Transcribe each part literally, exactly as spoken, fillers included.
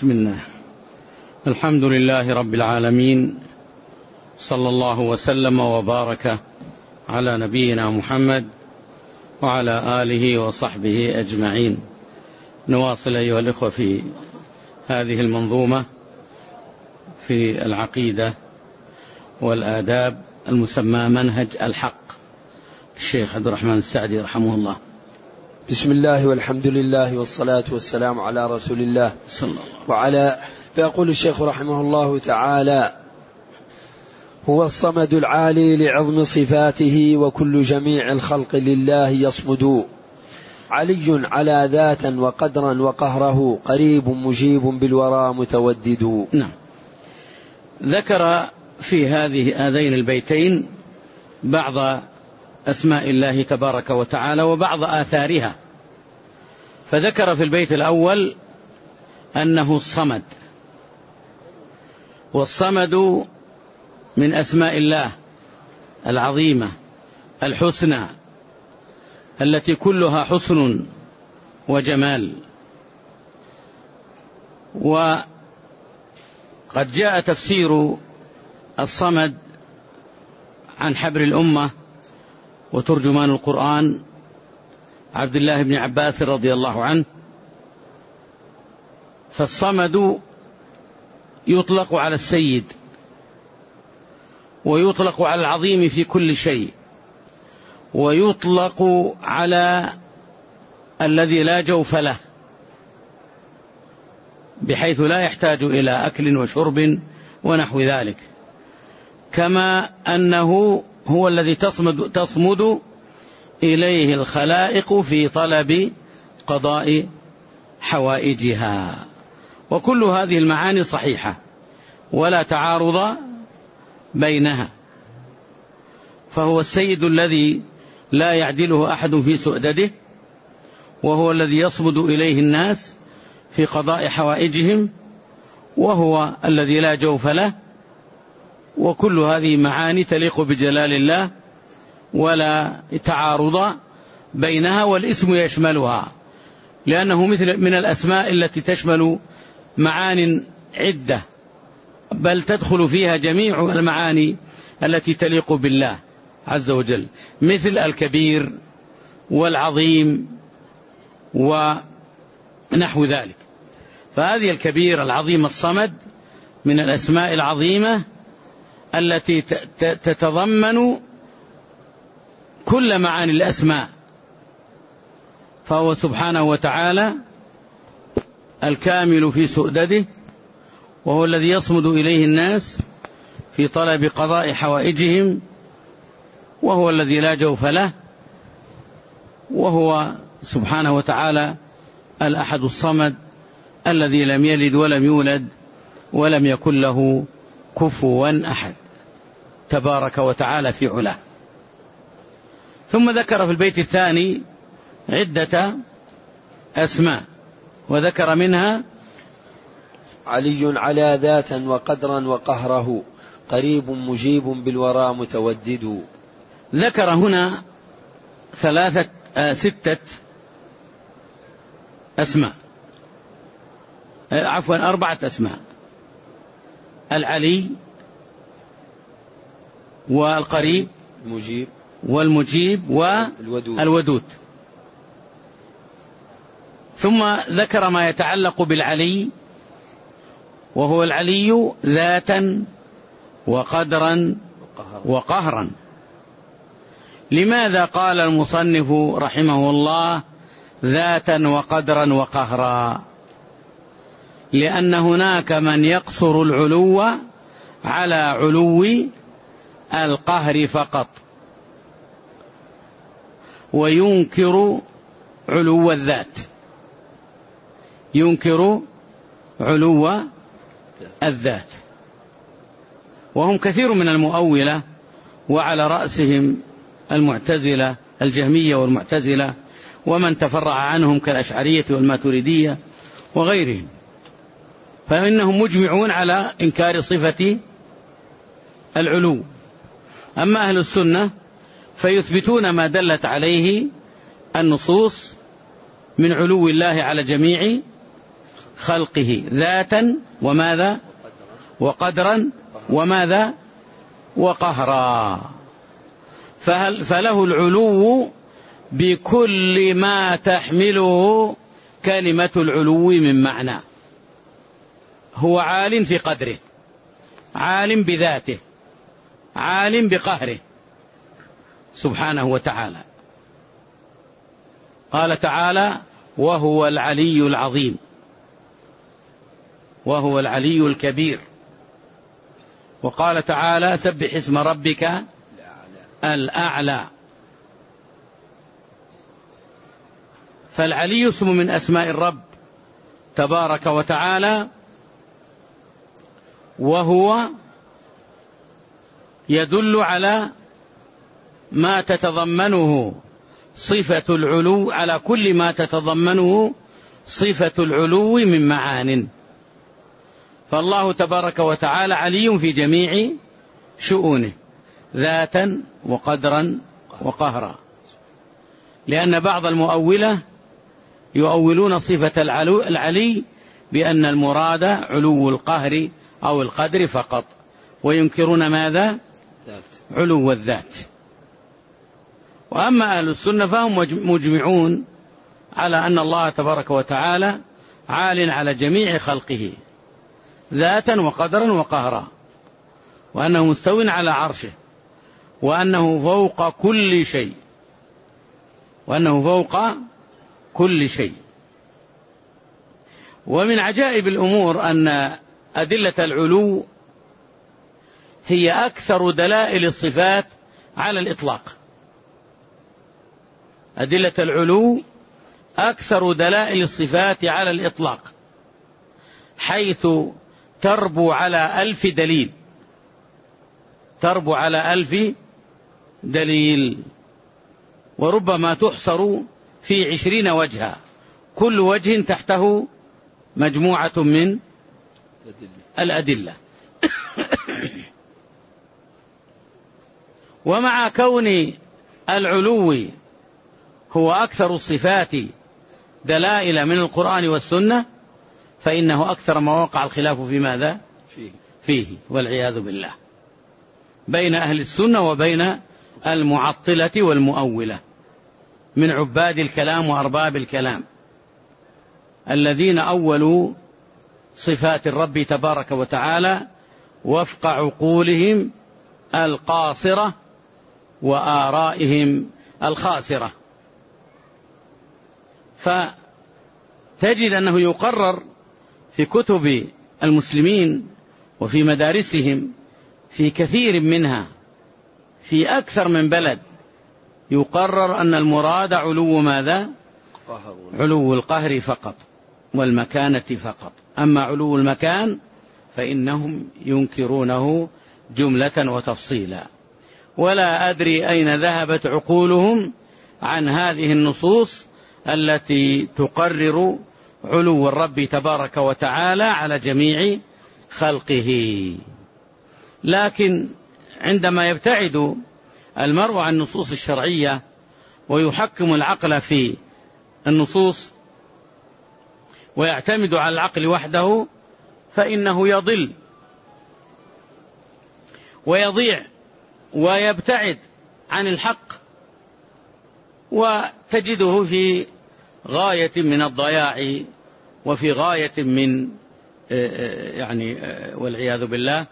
بسم الله. الحمد لله رب العالمين، صلى الله وسلم وبارك على نبينا محمد وعلى آله وصحبه أجمعين. نواصل أيها الإخوة في هذه المنظومة في العقيدة والآداب المسمى منهج الحق، الشيخ عبد الرحمن السعدي رحمه الله. بسم الله والحمد لله والصلاة والسلام على رسول الله صلى الله وعلى فيقول الشيخ رحمه الله تعالى: هو الصمد العالي لعظم صفاته، وكل جميع الخلق لله يصمد، علي على ذاتا وقدرا وقهره، قريب مجيب بالورى متودد. نعم. ذكر في هذه هذين البيتين بعض أسماء الله تبارك وتعالى وبعض آثارها. فذكر في البيت الأول أنه الصمد، والصمد من أسماء الله العظيمة الحسنى التي كلها حسن وجمال. وقد جاء تفسير الصمد عن حبر الأمة وترجمان القرآن عبد الله بن عباس رضي الله عنه. فالصمد يطلق على السيد، ويطلق على العظيم في كل شيء، ويطلق على الذي لا جوف له، بحيث لا يحتاج إلى أكل وشرب ونحو ذلك، كما أنه هو الذي تصمد, تصمد إليه الخلائق في طلب قضاء حوائجها. وكل هذه المعاني صحيحة ولا تعارض بينها. فهو السيد الذي لا يعدله أحد في سؤدده، وهو الذي يصمد إليه الناس في قضاء حوائجهم، وهو الذي لا جوف له. وكل هذه معاني تليق بجلال الله ولا تعارض بينها، والاسم يشملها، لأنه مثل من الأسماء التي تشمل معان عدة، بل تدخل فيها جميع المعاني التي تليق بالله عز وجل، مثل الكبير والعظيم ونحو ذلك. فهذه الكبير العظيم الصمد من الأسماء العظيمة التي تتضمن كل معاني الأسماء. فهو سبحانه وتعالى الكامل في سؤدده، وهو الذي يصمد إليه الناس في طلب قضاء حوائجهم، وهو الذي لا جوف له، وهو سبحانه وتعالى الأحد الصمد الذي لم يلد ولم يولد ولم يكن له كفوا أحد، تبارك وتعالى في علاه. ثم ذكر في البيت الثاني عدة أسماء، وذكر منها: علي على ذاتا وقدرا وقهره، قريب مجيب بالورى متودد. ذكر هنا ثلاثة آه ستة أسماء، آه عفوا أربعة أسماء: العلي والقريب المجيب والمجيب والودود. ثم ذكر ما يتعلق بالعلي، وهو العلي ذاتا وقدرا وقهرا. لماذا قال المصنف رحمه الله ذاتا وقدرا وقهرا؟ لأن هناك من يقصر العلو على علو القهر فقط، وينكر علو الذات، ينكر علو الذات. وهم كثير من المؤولة، وعلى رأسهم المعتزلة الجهمية والمعتزلة، ومن تفرع عنهم كالأشعرية والماتريدية وغيرهم، فإنهم مجمعون على إنكار صفة العلو. أما أهل السنة فيثبتون ما دلت عليه النصوص من علو الله على جميع خلقه ذاتا وماذا وقدرا وماذا وقهرا. فهل فله العلو بكل ما تحمله كلمة العلو من معنى. هو عال في قدره، عالم بذاته، عالم بقهره سبحانه وتعالى. قال تعالى وهو العلي العظيم، وهو العلي الكبير. وقال تعالى سبح اسم ربك الأعلى. فالعلي اسم من أسماء الرب تبارك وتعالى، وهو يدل على ما تتضمنه صفة العلو، على كل ما تتضمنه صفة العلو من معان. فالله تبارك وتعالى علي في جميع شؤونه ذاتا وقدرا وقهرا، لأن بعض المؤولة يؤولون صفة العلي بأن المراد علو القهر أو القدر فقط، وينكرون ماذا؟ علو الذات. وأما أهل السنة فهم مجمعون على أن الله تبارك وتعالى عال على جميع خلقه ذاتا وقدرا وقهرا، وأنه مستو على عرشه، وأنه فوق كل شيء، وأنه فوق كل شيء. ومن عجائب الأمور أن أدلة العلو هي أكثر دلائل الصفات على الإطلاق. أدلة العلو أكثر دلائل الصفات على الإطلاق، حيث تربو على ألف دليل، تربو على ألف دليل، وربما تحصر في عشرين وجها، كل وجه تحته مجموعة من الأدلة. ومع كون العلو هو أكثر الصفات دلائل من القرآن والسنة، فإنه أكثر ما وقع الخلاف في ماذا؟ فيه, فيه والعياذ بالله، بين أهل السنة وبين المعطلة والمؤولة من عباد الكلام وأرباب الكلام، الذين أولوا صفات الرب تبارك وتعالى وفق عقولهم القاصرة وآرائهم الخاسرة. فتجد أنه يقرر في كتب المسلمين وفي مدارسهم في كثير منها في أكثر من بلد يقرر أن المراد علو ماذا؟ علو القهر فقط والمكانة فقط. أما علو المكان فإنهم ينكرونه جملة وتفصيلا. ولا أدري أين ذهبت عقولهم عن هذه النصوص التي تقرر علو الرب تبارك وتعالى على جميع خلقه. لكن عندما يبتعد المرء عن النصوص الشرعية ويحكم العقل في النصوص ويعتمد على العقل وحده، فإنه يضل ويضيع ويبتعد عن الحق، وتجده في غاية من الضياع وفي غاية من يعني والعياذ بالله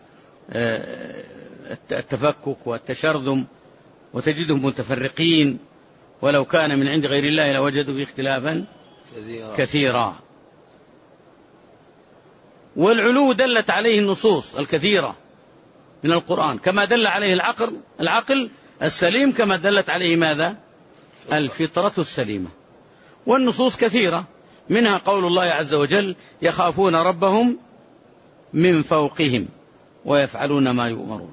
التفكك والتشرذم، وتجدهم متفرقين، ولو كان من عند غير الله لوجدوا فيه اختلافا كثيرا, كثيرا. والعلو دلت عليه النصوص الكثيرة من القرآن، كما دل عليه العقل العقل السليم، كما دلت عليه ماذا؟ الفطرة السليمة. والنصوص كثيرة، منها قول الله عز وجل يخافون ربهم من فوقهم ويفعلون ما يؤمرون.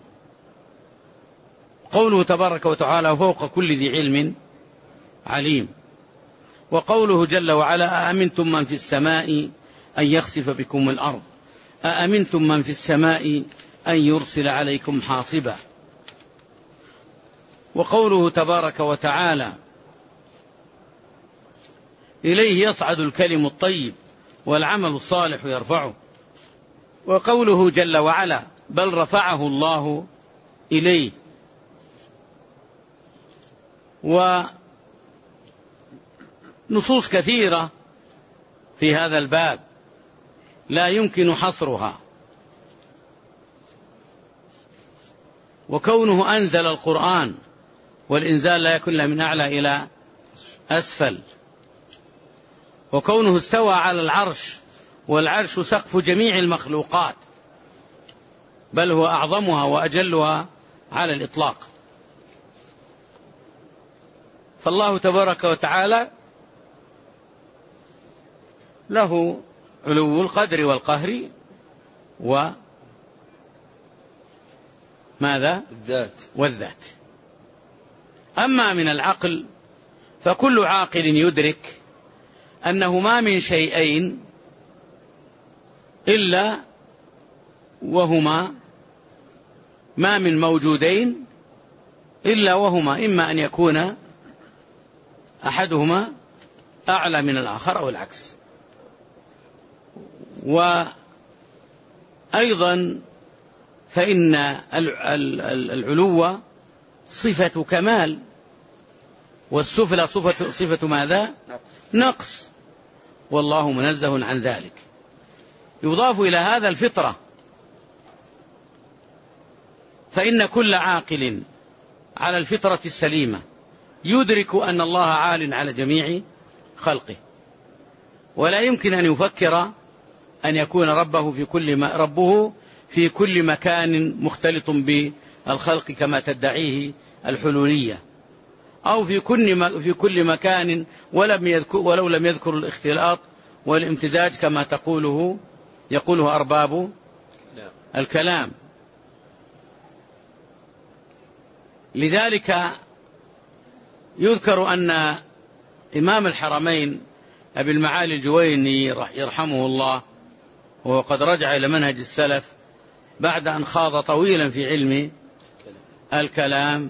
قوله تبارك وتعالى وفوق كل ذي علم عليم. وقوله جل وعلا أأمنتم من في السماء أن يخسف بكم الأرض أأمنتم من في السماء أن يرسل عليكم حاصبا. وقوله تبارك وتعالى إليه يصعد الكلم الطيب والعمل الصالح يرفعه. وقوله جل وعلا بل رفعه الله إليه، ونصوص كثيرة في هذا الباب لا يمكن حصرها. وكونه أنزل القرآن، والإنزال لا يكون من أعلى إلى أسفل. وكونه استوى على العرش، والعرش سقف جميع المخلوقات، بل هو أعظمها وأجلها على الإطلاق. فالله تبارك وتعالى له علو القدر والقهر وماذا الذات والذات. أما من العقل فكل عاقل يدرك أنه ما من شيئين إلا وهما ما من موجودين إلا وهما إما أن يكون أحدهما أعلى من الآخر أو العكس. وأيضا فإن العلو صفة كمال، والسفل صفة, صفة ماذا؟ نقص، والله منزه عن ذلك. يضاف إلى هذا الفطرة، فإن كل عاقل على الفطرة السليمة يدرك أن الله عال على جميع خلقه، ولا يمكن أن يفكر أن يكون ربه في كل ما ربه في كل مكان مختلط بالخلق كما تدعيه الحلولية، أو في كل في كل مكان ولم يذكر ولو لم يذكر الاختلاط والامتزاج كما تقوله يقوله أرباب الكلام. لذلك يذكر أن إمام الحرمين أبي المعالي الجويني يرحمه الله، وهو قد رجع إلى منهج السلف بعد أن خاض طويلا في علم الكلام،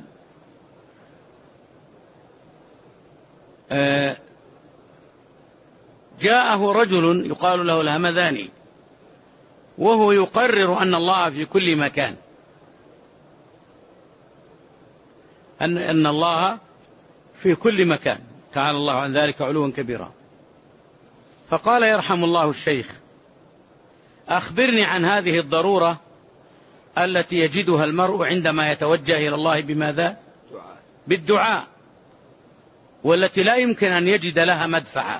جاءه رجل يقال له الهمذاني، وهو يقرر أن الله في كل مكان، أن أن الله في كل مكان، تعالى الله عن ذلك علوا كبيرا. فقال يرحم الله الشيخ أخبرني عن هذه الضرورة التي يجدها المرء عندما يتوجه إلى الله بماذا؟ بالدعاء، والتي لا يمكن أن يجد لها مدفعا،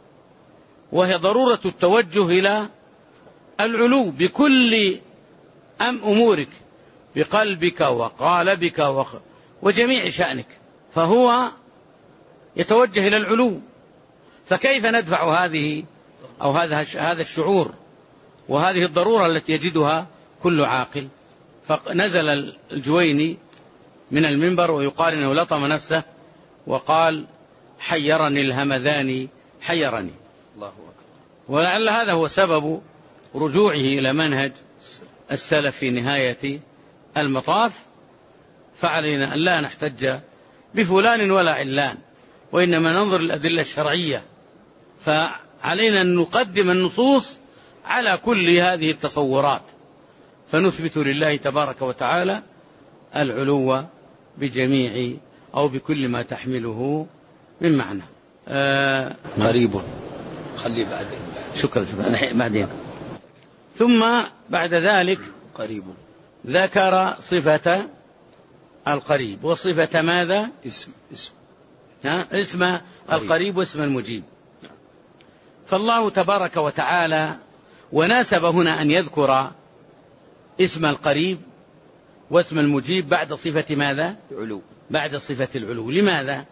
وهي ضرورة التوجه إلى العلو بكل أم أمورك، بقلبك وقالبك وجميع شأنك، فهو يتوجه إلى العلو. فكيف ندفع هذه أو هذا هذا الشعور وهذه الضرورة التي يجدها كل عاقل؟ فنزل الجويني من المنبر ويقال إنه لطم نفسه وقال حيرني الهمذاني حيرني. الله أكبر. ولعل هذا هو سبب رجوعه إلى منهج السلف في نهاية المطاف. فعلينا أن لا نحتج بفلان ولا علان، وإنما ننظر الأدلة الشرعية، فعلينا أن نقدم النصوص على كل هذه التصورات، فنثبت لله تبارك وتعالى العلو بجميع أو بكل ما تحمله من معنى. آه غريب خلي بعدين. شكرا شكرا بعدين. ثم بعد ذلك قريب ذكر صفة القريب وصفة ماذا؟ اسم اسم ها؟ اسم القريب واسم المجيب. فالله تبارك وتعالى وناسب هنا أن يذكر اسم القريب واسم المجيب بعد صفة ماذا؟ العلو. بعد صفة العلو. لماذا؟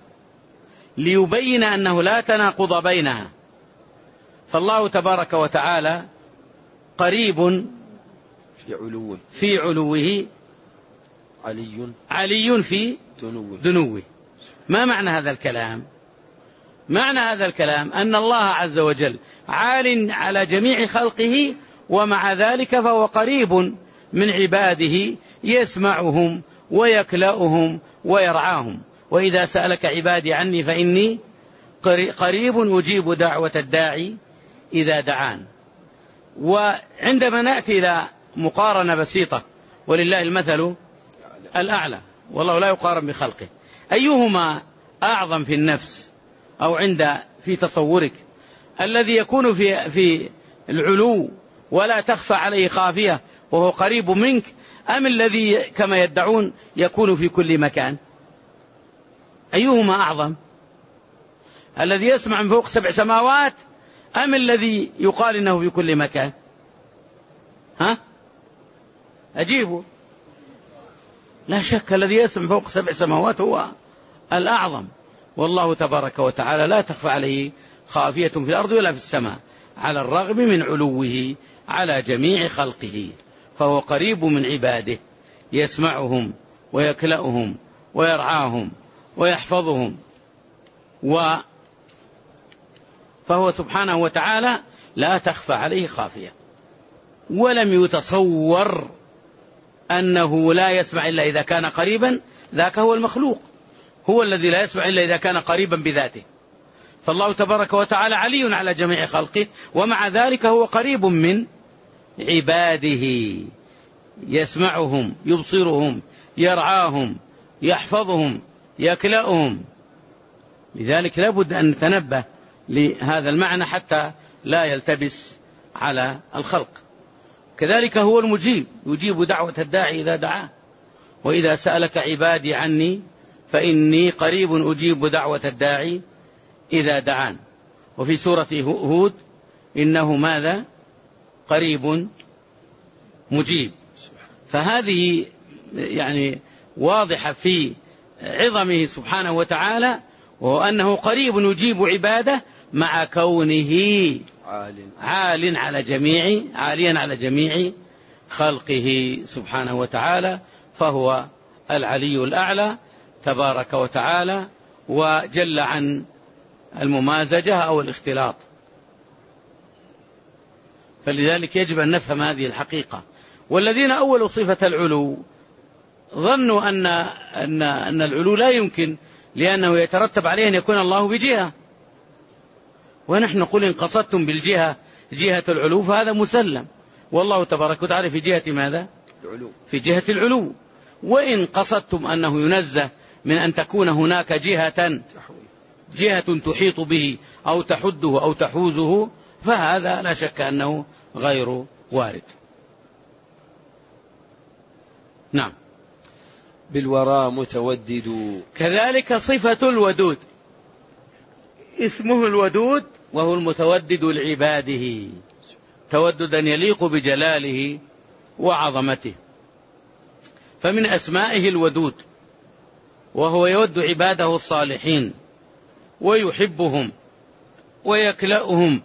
ليبين أنه لا تناقض بينها. فالله تبارك وتعالى قريب في علوه في علوه، علي علي في دنوه دنوه. ما معنى هذا الكلام؟ معنى هذا الكلام أن الله عز وجل عال على جميع خلقه، ومع ذلك فهو قريب من عباده يسمعهم ويكلأهم ويرعاهم. وإذا سألك عبادي عني فإني قريب أجيب دعوة الداعي إذا دعان. وعندما نأتي إلى مقارنة بسيطة ولله المثل الأعلى والله لا يقارن بخلقه، أيهما أعظم في النفس أو عند في تصورك، الذي يكون في في العلو ولا تخفى عليه خافية وهو قريب منك، أم الذي كما يدعون يكون في كل مكان؟ أيهما أعظم، الذي يسمع من فوق سبع سماوات أم الذي يقال إنه في كل مكان؟ ها أجيبوا. لا شك الذي يسمع فوق سبع سماوات هو الأعظم، والله تبارك وتعالى لا تخفى عليه خافية في الأرض ولا في السماء، على الرغم من علوه على جميع خلقه، فهو قريب من عباده، يسمعهم ويكلأهم ويرعاهم ويحفظهم، و فهو سبحانه وتعالى لا تخفى عليه خافية. ولم يتصور أنه لا يسمع إلا إذا كان قريبا، ذاك هو المخلوق، هو الذي لا يسمع إلا إذا كان قريبا بذاته. فالله تبارك وتعالى علي على جميع خلقه، ومع ذلك هو قريب من عباده، يسمعهم يبصرهم يرعاهم يحفظهم يكلأهم. لذلك لا بد أن نتنبه لهذا المعنى حتى لا يلتبس على الخلق. كذلك هو المجيب، يجيب دعوة الداعي إذا دعاه، وإذا سألك عبادي عني فإني قريب أجيب دعوة الداعي إذا دعان. وفي سورة هود إنه ماذا؟ قريب مجيب. فهذه يعني واضحة في عظمه سبحانه وتعالى، وهو أنه قريب يجيب عباده مع كونه عال على جميع عاليا على جميع خلقه سبحانه وتعالى، فهو العلي الأعلى تبارك وتعالى، وجل عن الممازجة أو الاختلاط. فلذلك يجب أن نفهم هذه الحقيقة. والذين أولوا صفة العلو ظنوا أن, أن, أن العلو لا يمكن، لأنه يترتب عليه أن يكون الله بجهة، ونحن نقول إن قصدتم بالجهة جهة العلو فهذا مسلم، والله تبارك وتعالى في جهة ماذا؟ العلو. في جهة العلو. وإن قصدتم أنه ينزه من أن تكون هناك جهة جهة تحيط به أو تحده أو تحوزه، فهذا لا شك أنه غير وارد. نعم. بالوراء متودد. كذلك صفة الودود، اسمه الودود، وهو المتودد لعباده توددا يليق بجلاله وعظمته. فمن أسمائه الودود، وهو يود عباده الصالحين ويحبهم ويكلأهم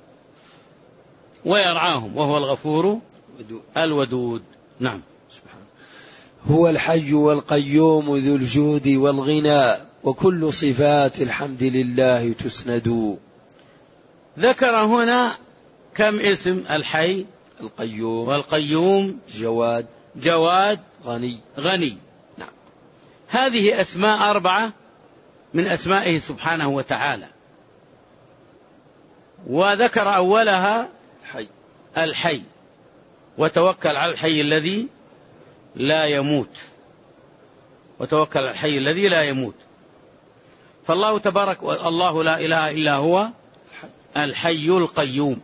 ويرعاهم، وهو الغفور الودود. نعم. هو الحي والقيوم ذو الجود والغنى، وكل صفات الحمد لله تسند. ذكر هنا كم اسم؟ الحي، القيوم، والقيوم، جواد، جواد، غني، غني. نعم. هذه أسماء أربعة من أسمائه سبحانه وتعالى، وذكر أولها الحي. الحي، وتوكل على الحي الذي لا يموت، وتوكل على الحي الذي لا يموت. فالله تبارك الله لا إله إلا هو الحي القيوم،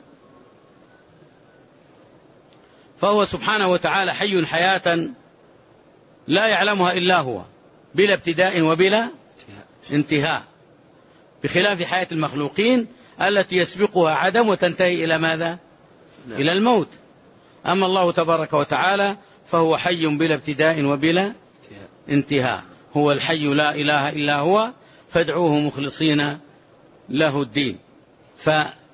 فهو سبحانه وتعالى حي حياة لا يعلمها إلا هو، بلا ابتداء وبلا انتهاء، بخلاف حياة المخلوقين التي يسبقها عدم وتنتهي إلى ماذا؟ إلى الموت. أما الله تبارك وتعالى فهو حي بلا ابتداء وبلا انتهاء، هو الحي لا إله إلا هو، فادعوه مخلصين له الدين. ف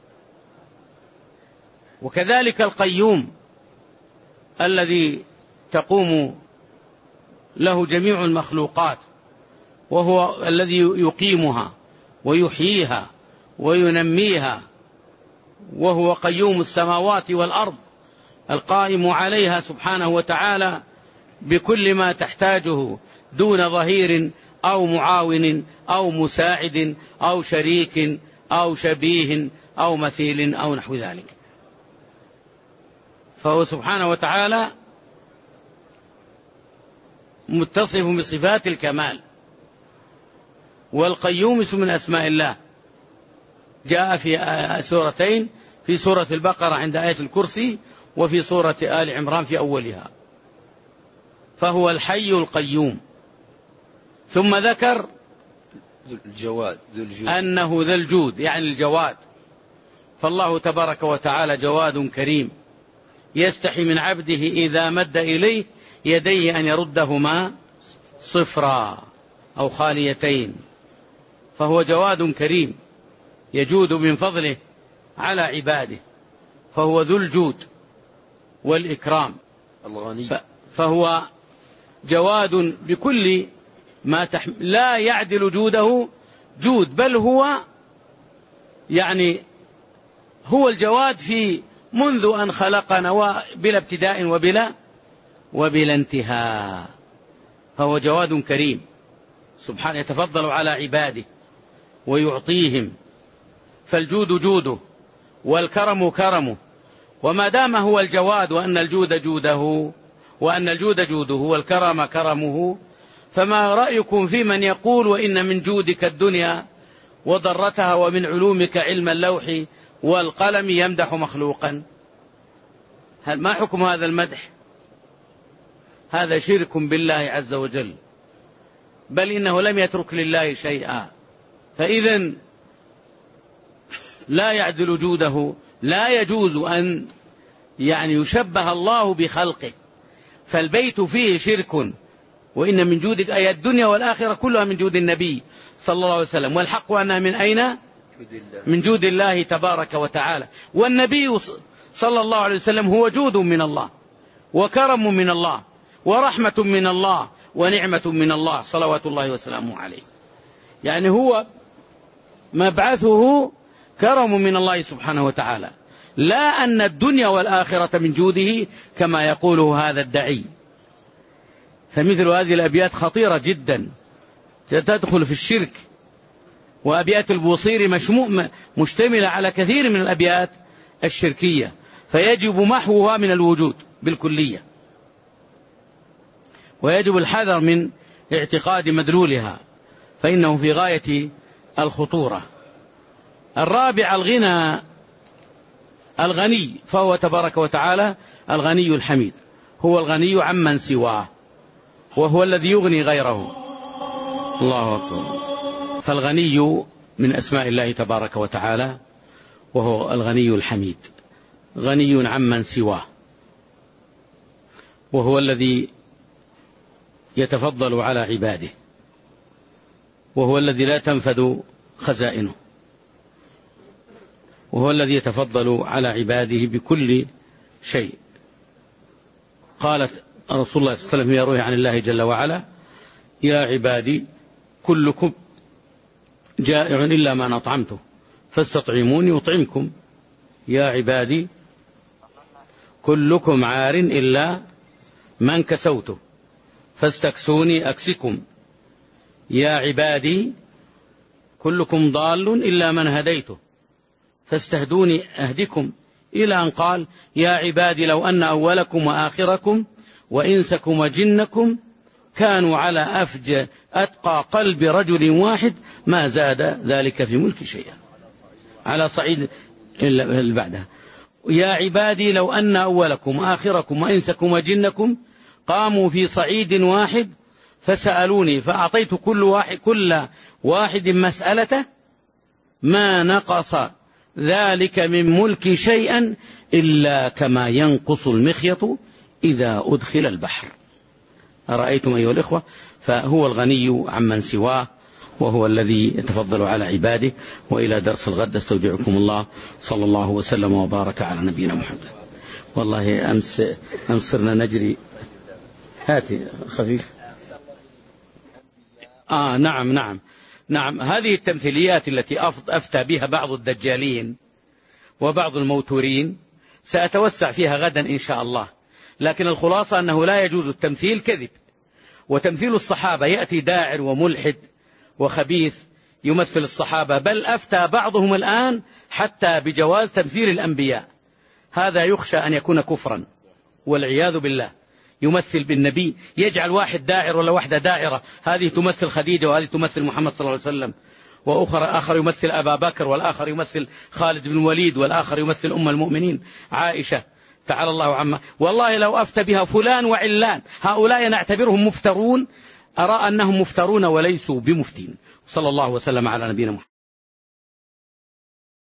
وكذلك القيوم الذي تقوم له جميع المخلوقات، وهو الذي يقيمها ويحييها وينميها، وهو قيوم السماوات والأرض القائم عليها سبحانه وتعالى بكل ما تحتاجه دون ظهير أو معاون أو مساعد أو شريك أو شبيه أو مثيل أو نحو ذلك. فهو سبحانه وتعالى متصف بصفات الكمال. والقيوم اسم من أسماء الله، جاء في سورتين، في سورة البقرة عند آية الكرسي، وفي سورة آل عمران في أولها. فهو الحي القيوم. ثم ذكر الجواد ذو الجود، أنه ذا الجود يعني الجواد. فالله تبارك وتعالى جواد كريم، يستحي من عبده إذا مد إليه يديه أن يردهما صفرا أو خاليتين. فهو جواد كريم يجود من فضله على عباده، فهو ذو الجود والإكرام الغني. فهو جواد بكل ما تحمل، لا يعدل جوده جود، بل هو يعني هو الجواد في منذ أن خلقنا بلا ابتداء وبلا وبلا انتهاء. فهو جواد كريم سبحانه، يتفضل على عباده ويعطيهم، فالجود جوده والكرم كرمه. وما دام هو الجواد وأن الجود جوده وأن الجود جوده والكرم كرمه، فما رأيكم في من يقول وإن من جودك الدنيا وضرتها ومن علومك علم اللوح والقلم يمدح مخلوقا؟ هل ما حكم هذا المدح؟ هذا شرك بالله عز وجل، بل إنه لم يترك لله شيئا. فإذا لا يعدل جوده، لا يجوز أن يعني يشبه الله بخلقه، فالبيت فيه شرك. وإن من جودك أي الدنيا والآخرة كلها من جود النبي صلى الله عليه وسلم، والحق أنها من أين؟ من جود الله تبارك وتعالى. والنبي صلى الله عليه وسلم هو جود من الله وكرم من الله ورحمة من الله ونعمة من الله صلوات الله وسلامه عليه. يعني هو مبعثه كرم من الله سبحانه وتعالى، لا أن الدنيا والآخرة من جوده كما يقوله هذا الدعي. فمثل هذه الأبيات خطيرة جدا تدخل في الشرك، وأبيات البوصيري مشتملة على كثير من الأبيات الشركية، فيجب محوها من الوجود بالكلية، ويجب الحذر من اعتقاد مدلولها، فإنه في غاية الخطورة. الرابع الغنى، الغني، فهو تبارك وتعالى الغني الحميد، هو الغني عمن سواه، وهو الذي يغني غيره. الله أكبر. فالغني من أسماء الله تبارك وتعالى، وهو الغني الحميد، غني عمن سواه، وهو الذي يتفضل على عباده، وهو الذي لا تنفذ خزائنه، وهو الذي يتفضل على عباده بكل شيء. قالت رسول الله صلى الله عليه وسلم يروي عن الله جل وعلا: يا عبادي كلكم جائع إلا من أطعمته فاستطعموني أطعمكم، يا عبادي كلكم عار إلا من كسوته فاستكسوني أكسكم، يا عبادي كلكم ضال إلا من هديته فاستهدوني أهدكم، إلى أن قال: يا عبادي لو أن أولكم وآخركم وإنسكم وجنكم كانوا على أفجر أتقى قلب رجل واحد ما زاد ذلك في ملك شيئا. على صعيد اللي بعدها: يا عبادي لو أن أولكم وآخركم وإنسكم وجنكم قاموا في صعيد واحد فسألوني فأعطيت كل واحد, كل واحد مسألته ما نقص ذلك من ملك شيئا إلا كما ينقص المخيط إذا أدخل البحر. أرأيتم أيها الإخوة؟ فهو الغني عمن سواه، وهو الذي يتفضل على عباده. وإلى درس الغد استودعكم الله، صلى الله وسلم وبارك على نبينا محمد. والله أمس أمسرنا نجري. هاتي خفيف. آه نعم نعم نعم هذه التمثيليات التي أفتى بها بعض الدجالين وبعض الموتورين سأتوسع فيها غدا إن شاء الله، لكن الخلاصة أنه لا يجوز التمثيل كذب. وتمثيل الصحابة يأتي داعر وملحد وخبيث يمثل الصحابة، بل أفتى بعضهم الآن حتى بجواز تمثيل الأنبياء. هذا يخشى أن يكون كفرا والعياذ بالله. يمثل بالنبي، يجعل واحد داعر ولا واحدة داعرة، هذه تمثل خديجة وهذه تمثل محمد صلى الله عليه وسلم، وأخر آخر يمثل أبا بكر، والآخر يمثل خالد بن الوليد، والآخر يمثل أم المؤمنين عائشة تعالى الله عما. والله لو أفتى بها فلان وعلان، هؤلاء نعتبرهم مفترون، أرى أنهم مفترون وليسوا بمفتين. صلى الله وسلم على نبينا محمد.